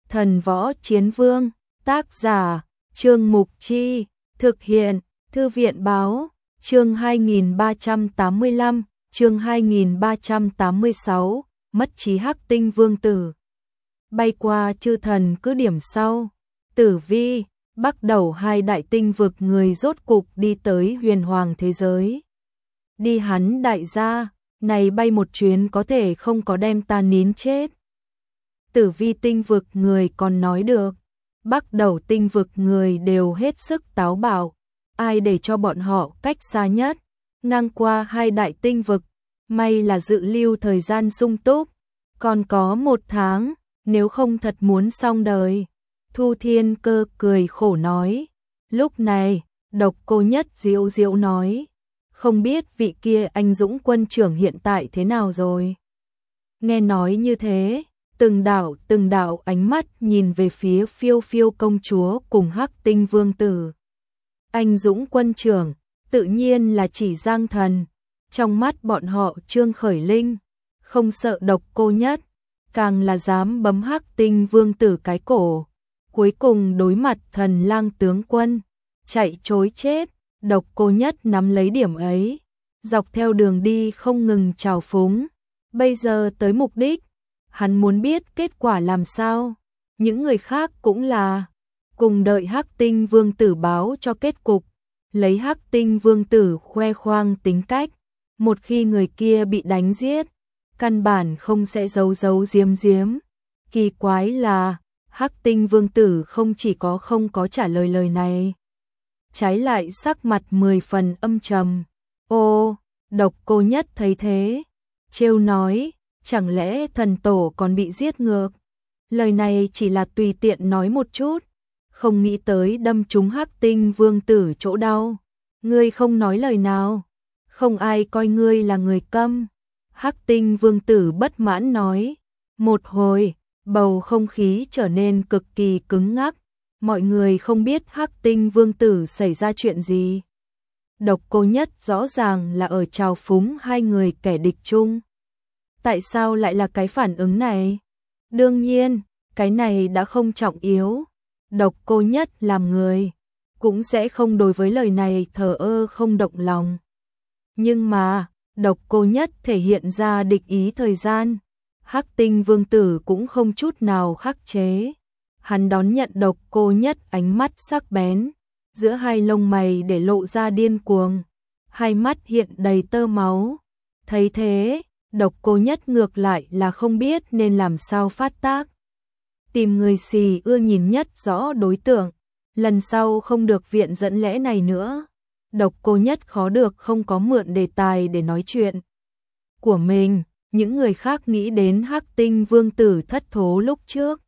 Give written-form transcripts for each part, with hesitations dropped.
Thần Võ Chiến Vương, tác giả, Trương Mục Chi, thực hiện, Thư viện Báo, chương 2385, chương 2386, mất trí Hắc Tinh Vương Tử. Bay qua chư thần cứ điểm sau, Tử Vi, Bắc Đầu hai đại tinh vực người rốt cục đi tới huyền hoàng thế giới. Đi hắn đại gia, này bay một chuyến có thể không có đem ta nín chết. Tử Vi tinh vực người còn nói được, Bắc Đầu tinh vực người đều hết sức táo bạo, ai để cho bọn họ cách xa nhất, ngang qua hai đại tinh vực, may là dự lưu thời gian sung túc, còn có 1 tháng, nếu không thật muốn xong đời. Thu Thiên Cơ cười khổ nói, lúc này, Độc Cô Nhất diệu diệu nói, không biết vị kia anh dũng quân trưởng hiện tại thế nào rồi. Nghe nói như thế, từng đạo ánh mắt nhìn về phía Phiêu Phiêu công chúa cùng Hắc Tinh Vương Tử. Anh dũng quân trưởng, tự nhiên là chỉ Giang Thần, trong mắt bọn họ Trương Khởi Linh, không sợ Độc Cô Nhất, càng là dám bấm Hắc Tinh Vương Tử cái cổ. Cuối cùng đối mặt Thần Lang tướng quân, chạy trối chết, Độc Cô Nhất nắm lấy điểm ấy, dọc theo đường đi không ngừng trào phúng. Bây giờ tới mục đích, hắn muốn biết kết quả làm sao. Những người khác cũng là cùng đợi Hắc Tinh Vương Tử báo cho kết cục, lấy Hắc Tinh Vương Tử khoe khoang tính cách, một khi người kia bị đánh giết, căn bản không sẽ giấu giếm. Kỳ quái là Hắc Tinh Vương Tử không chỉ không có trả lời lời này, trái lại sắc mặt 10 phần âm trầm. Ô, Độc Cô Nhất thấy thế, trêu nói, chẳng lẽ thần tổ còn bị giết ngược? Lời này chỉ là tùy tiện nói một chút, không nghĩ tới đâm trúng Hắc Tinh Vương Tử chỗ đau. Ngươi không nói lời nào, không ai coi ngươi là người câm. Hắc Tinh Vương Tử bất mãn nói. Một hồi, bầu không khí trở nên cực kỳ cứng ngắc, mọi người không biết Hắc Tinh Vương Tử xảy ra chuyện gì. Độc Cô Nhất rõ ràng là ở trào phúng hai người kẻ địch chung. Tại sao lại là cái phản ứng này? Đương nhiên, cái này đã không trọng yếu. Độc Cô Nhất làm người, cũng sẽ không đối với lời này thờ ơ không động lòng. Nhưng mà, Độc Cô Nhất thể hiện ra địch ý thời gian. Hắc Tinh Vương Tử cũng không chút nào khắc chế. Hắn đón nhận Độc Cô Nhất ánh mắt sắc bén, giữa hai lông mày để lộ ra điên cuồng, hai mắt hiện đầy tơ máu. Thấy thế, Độc Cô Nhất ngược lại là không biết nên làm sao phát tác. Tìm người xì ưa nhìn nhất rõ đối tượng, lần sau không được viện dẫn lẽ này nữa. Độc Cô Nhất khó được không có mượn đề tài để nói chuyện của mình. Những người khác nghĩ đến Hắc Tinh Vương Tử thất thố lúc trước.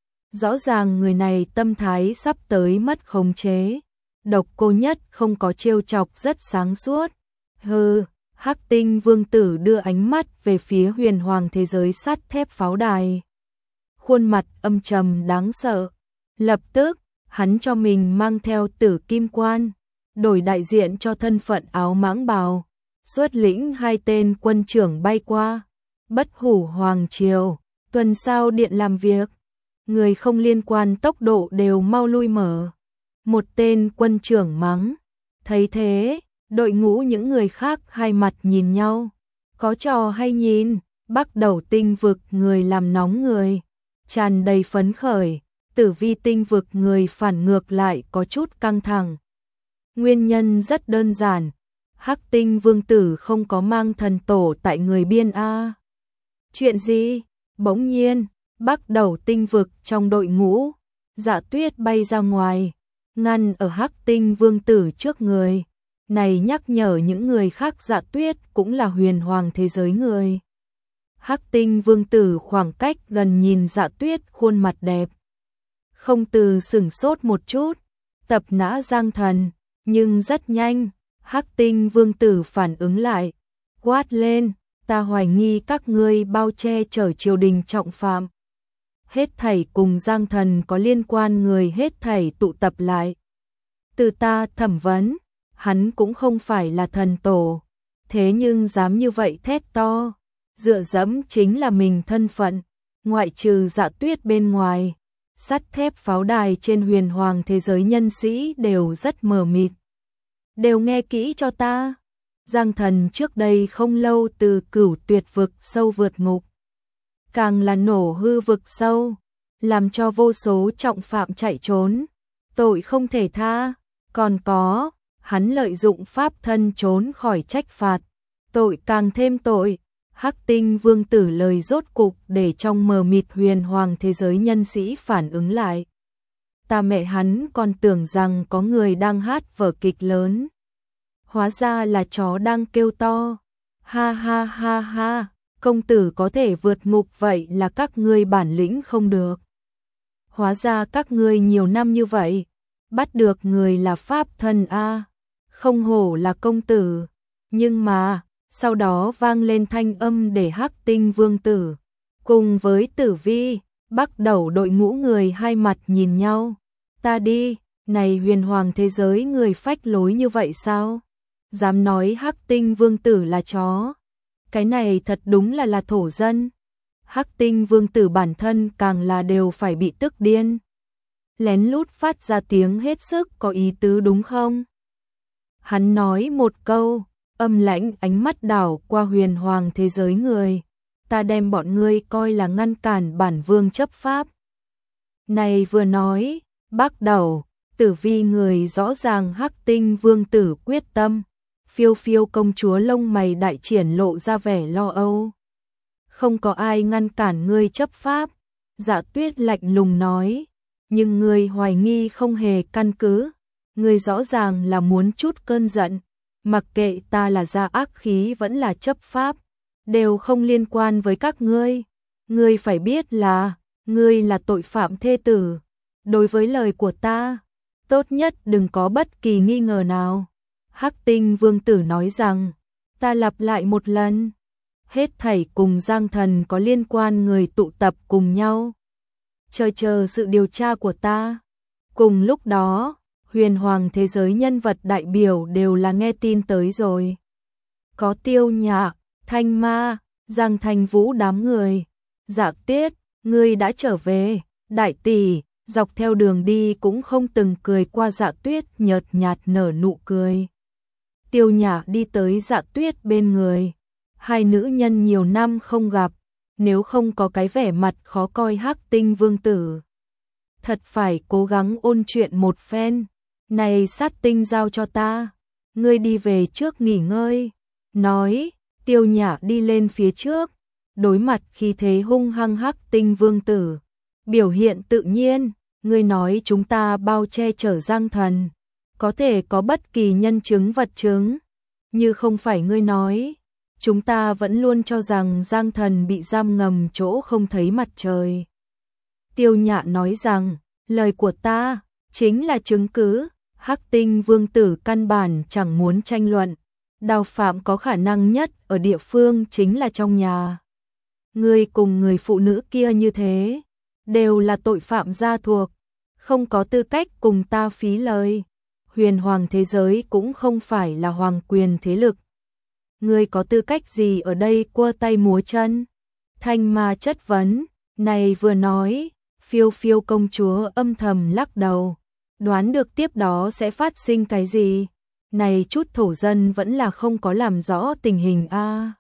Rõ ràng người này tâm thái sắp tới mất khống chế. Độc Cô Nhất không có trêu chọc, rất sáng suốt. Hừ, Hắc Tinh Vương Tử đưa ánh mắt về phía huyền hoàng thế giới sắt thép pháo đài. Khuôn mặt âm trầm đáng sợ. Lập tức, hắn cho mình mang theo Tử Kim Quan, đổi đại diện cho thân phận áo mãng bào, xuất lĩnh 2 tên quân trưởng bay qua Bất Hủ Hoàng Triều, tuần sao điện làm việc. Người không liên quan tốc độ đều mau lui mở. Một tên quân trưởng mắng. Thấy thế, đội ngũ những người khác hai mặt nhìn nhau. Có trò hay nhìn, Bắc Đầu tinh vực người làm nóng người, tràn đầy phấn khởi. Tử Vi tinh vực người phản ngược lại có chút căng thẳng. Nguyên nhân rất đơn giản, Hắc Tinh Vương Tử không có mang thần tổ tại người biên a. Chuyện gì? Bỗng nhiên, Bắc Đầu tinh vực trong đội ngũ, Dạ Tuyết bay ra ngoài, ngăn ở Hắc Tinh Vương Tử trước người. Này nhắc nhở những người khác Dạ Tuyết cũng là huyền hoàng thế giới người. Hắc Tinh Vương Tử khoảng cách gần nhìn Dạ Tuyết khuôn mặt đẹp, không từ sửng sốt một chút, tập nã Giang Thần, nhưng rất nhanh, Hắc Tinh Vương Tử phản ứng lại, quát lên, ta hoài nghi các ngươi bao che chở triều đình trọng phạm. Hết thảy cùng Giang Thần có liên quan người hết thảy tụ tập lại. Từ ta thẩm vấn, hắn cũng không phải là thần tổ, thế nhưng dám như vậy thét to, dựa dẫm chính là mình thân phận, ngoại trừ Dạ Tuyết bên ngoài, Sắt thép pháo đài trên huyền hoàng thế giới nhân sĩ đều rất mờ mịt. Đều nghe kỹ cho ta. Giang Thần trước đây không lâu từ Cửu Tuyệt vực sâu vượt ngục, càng là nổ hư vực sâu, làm cho vô số trọng phạm chạy trốn, tội không thể tha. Còn có, hắn lợi dụng pháp thân trốn khỏi trách phạt, tội càng thêm tội. Hắc Tinh Vương tử lời rốt cục để trong mờ mịt huyền hoàng thế giới nhân sĩ phản ứng lại. Ta mẹ hắn còn tưởng rằng có người đang hát vở kịch lớn, hóa ra là chó đang kêu to. Ha ha ha ha, công tử có thể vượt ngục vậy là các ngươi bản lĩnh không được. Hóa ra các ngươi nhiều năm như vậy, bắt được người là pháp thân a, không hổ là công tử. Nhưng mà, sau đó vang lên thanh âm để Hắc Tinh Vương tử cùng với Tử Vi, bắt đầu đội ngũ người hai mặt nhìn nhau. Ta đi, này huyền hoàng thế giới người phách lối như vậy sao? Dám nói Hắc Tinh Vương tử là chó. Cái này thật đúng là thổ dân. Hắc Tinh Vương tử bản thân càng là đều phải bị tức điên. Lén lút phát ra tiếng hết sức có ý tứ đúng không? Hắn nói một câu, âm lãnh ánh mắt đảo qua huyền hoàng thế giới người. Ta đem bọn ngươi coi là ngăn cản bản vương chấp pháp. Này vừa nói, bắt đầu, Tử Vi người rõ ràng Hắc Tinh Vương tử quyết tâm. Phiêu Phiêu công chúa lông mày đại triển lộ ra vẻ lo âu. Không có ai ngăn cản ngươi chấp pháp. Dạ Tuyết lạnh lùng nói, nhưng ngươi hoài nghi không hề căn cứ. Ngươi rõ ràng là muốn chút cơn giận. Mặc kệ ta là ra ác khí vẫn là chấp pháp, đều không liên quan với các ngươi. Ngươi phải biết là, ngươi là tội phạm thê tử. Đối với lời của ta, tốt nhất đừng có bất kỳ nghi ngờ nào. Hắc Tinh Vương tử nói rằng, ta lặp lại một lần, hết thảy cùng Giang Thần có liên quan người tụ tập cùng nhau, chờ sự điều tra của ta. Cùng lúc đó, huyền hoàng thế giới nhân vật đại biểu đều là nghe tin tới rồi. Có Tiêu Nhạc, Thanh Ma, Giang Thành Vũ đám người. Dạ Tiết, ngươi đã trở về. Đại tỷ, dọc theo đường đi cũng không từng cười qua Dạ Tuyết nhợt nhạt nở nụ cười. Tiêu Nhạc đi tới Dạ Tuyết bên người. Hai nữ nhân nhiều năm không gặp, nếu không có cái vẻ mặt khó coi Hắc Tinh Vương tử, thật phải cố gắng ôn chuyện một phen. Này Sát Tinh giao cho ta, ngươi đi về trước nghỉ ngơi. Nói, Tiêu Nhạc đi lên phía trước, đối mặt khí thế hung hăng Hắc Tinh Vương tử, biểu hiện tự nhiên. Ngươi nói chúng ta bao che chở Giang Thần, có thể có bất kỳ nhân chứng vật chứng, như không phải ngươi nói, chúng ta vẫn luôn cho rằng Giang Thần bị giam ngầm chỗ không thấy mặt trời. Tiêu Nhạc nói rằng, lời của ta chính là chứng cứ. Hắc Tinh Vương tử căn bản chẳng muốn tranh luận. Đào phạm có khả năng nhất ở địa phương chính là trong nhà. Ngươi cùng người phụ nữ kia như thế, đều là tội phạm gia thuộc, không có tư cách cùng ta phí lời. Huyền hoàng thế giới cũng không phải là hoàng quyền thế lực. Ngươi có tư cách gì ở đây quơ tay múa chân? Thanh Ma chất vấn. Này vừa nói, Phiêu Phiêu công chúa âm thầm lắc đầu, đoán được tiếp đó sẽ phát sinh cái gì. Này chút thổ dân vẫn là không có làm rõ tình hình a.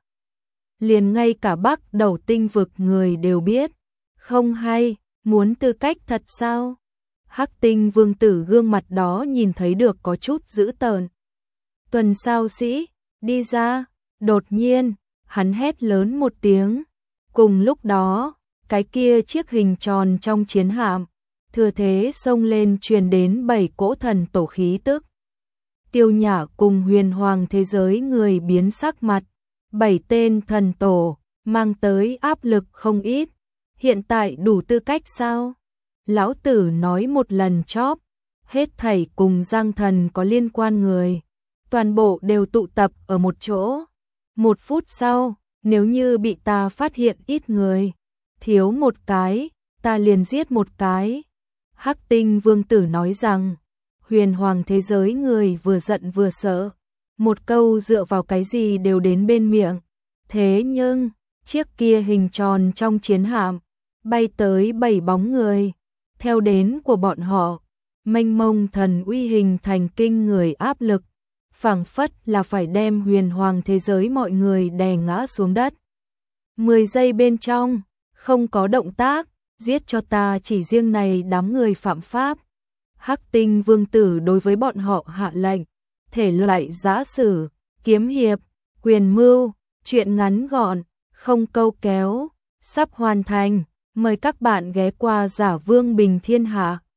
Liền ngay cả Bắc Đầu Tinh vực người đều biết. Không hay, muốn tư cách thật sao? Hắc Tinh Vương tử gương mặt đó nhìn thấy được có chút dữ tợn. Tuần sao sĩ, đi ra. Đột nhiên, hắn hét lớn một tiếng. Cùng lúc đó, cái kia chiếc hình tròn trong chiến hạm, thừa thế xông lên truyền đến 7 cỗ thần tổ khí tức. Tiêu Nhã cùng huyền hoàng thế giới người biến sắc mặt. 7 tên thần tổ, mang tới áp lực không ít. Hiện tại đủ tư cách sao? Lão tử nói một lần chóp, hết thảy cùng Giang Thần có liên quan người, toàn bộ đều tụ tập ở một chỗ. 1 phút sau, nếu như bị ta phát hiện ít người, thiếu một cái, ta liền giết một cái. Hắc Tinh Vương tử nói rằng, huyền hoàng thế giới người vừa giận vừa sợ, một câu dựa vào cái gì đều đến bên miệng. Thế nhưng, chiếc kia hình tròn trong chiến hạm, bay tới 7 bóng người, theo đến của bọn họ, mênh mông thần uy hình thành kinh người áp lực, phảng phất là phải đem huyền hoàng thế giới mọi người đè ngã xuống đất. 10 giây bên trong, không có động tác, giết cho ta chỉ riêng này đám người phạm pháp. Hắc Tinh Vương tử đối với bọn họ hạ lệnh, thể loại giã sử, kiếm hiệp, quyền mưu, truyện ngắn gọn, không câu kéo, sắp hoàn thành. Mời các bạn ghé qua Giả Vương Bình Thiên Hạ.